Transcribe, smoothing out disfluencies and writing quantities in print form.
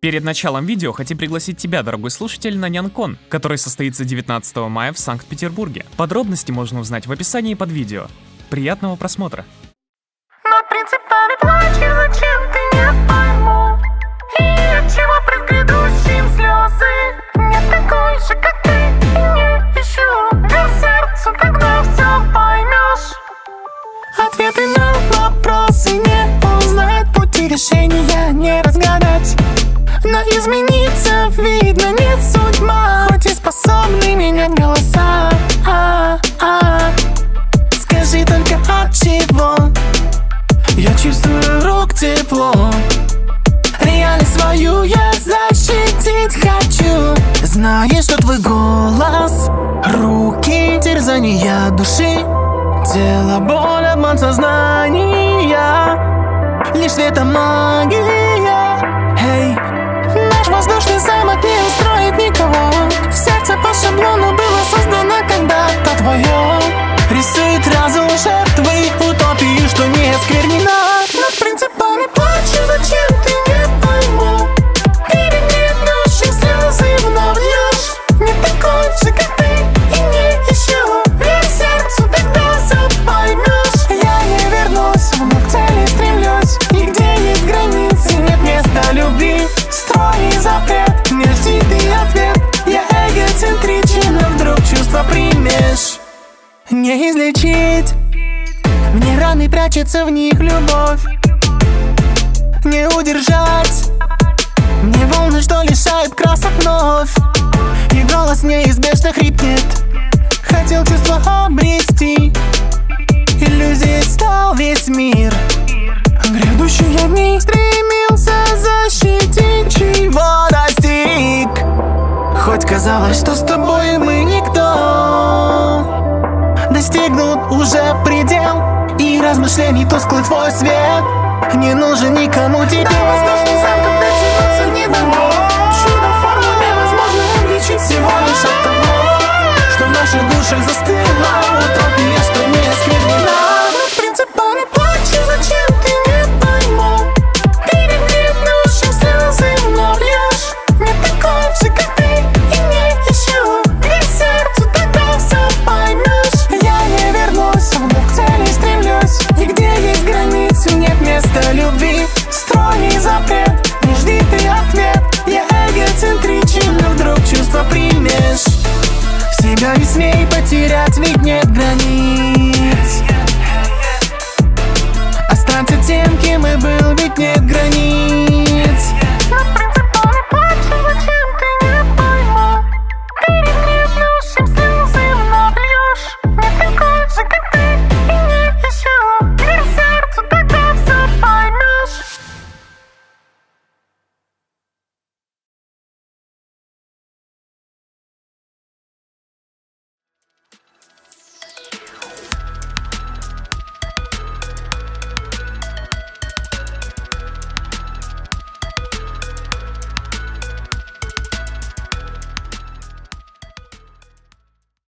Перед началом видео хотим пригласить тебя, дорогой слушатель, на Нянкон, который состоится 19 мая в Санкт-Петербурге. Подробности можно узнать в описании под видео. Приятного просмотра! Но принципами плачешь, зачем ты не пойму? И от чего пред грядущим слезы? Не такой же, как ты, и не ищу без сердца, когда все поймешь. Ответы на вопросы не узнать, пути решения не разгадать. Но измениться видно не судьба, хоть и способны менять голоса. Скажи только от чего я чувствую рук тепло. Реальность свою я защитить хочу. Знаешь, что твой голос, руки, терзания души, тело, боль, обман сознания, лишь света магия. Эй, наш воздушный замок не устроит никого. Сердце по шаблону было создано когда-то твое. Рисует разум жертвы утопии, что не осквернена. Над принципами плачу, зачем ты не пойму? Перед грядущим слезы вновь льешь. Не такой же, как ты, и не ищу без сердцу, тогда все поймешь. Я не вернусь, вновь к цели стремлюсь. И где есть границы, нет места любви. Строй и запрет, не жди ты ответ. Я эгоцентричен, но вдруг чувства примешь. Не излечить, мне раны прячется в них любовь. Не удержать, мне волны, что лишают красок вновь. И голос неизбежно хрипнет. Хотел чувство обрести, иллюзией стал весь мир. Грядущие дни стремился защитить, чего достиг. Хоть казалось, что с тобой мы никто. Достигнут уже предел, и размышлений тусклый твой свет не нужен никому теперь. Да, воздушный замок дотянуться не дано. Чудом форму невозможно обличить всего лишь от того, что в наших душах застыла утопия.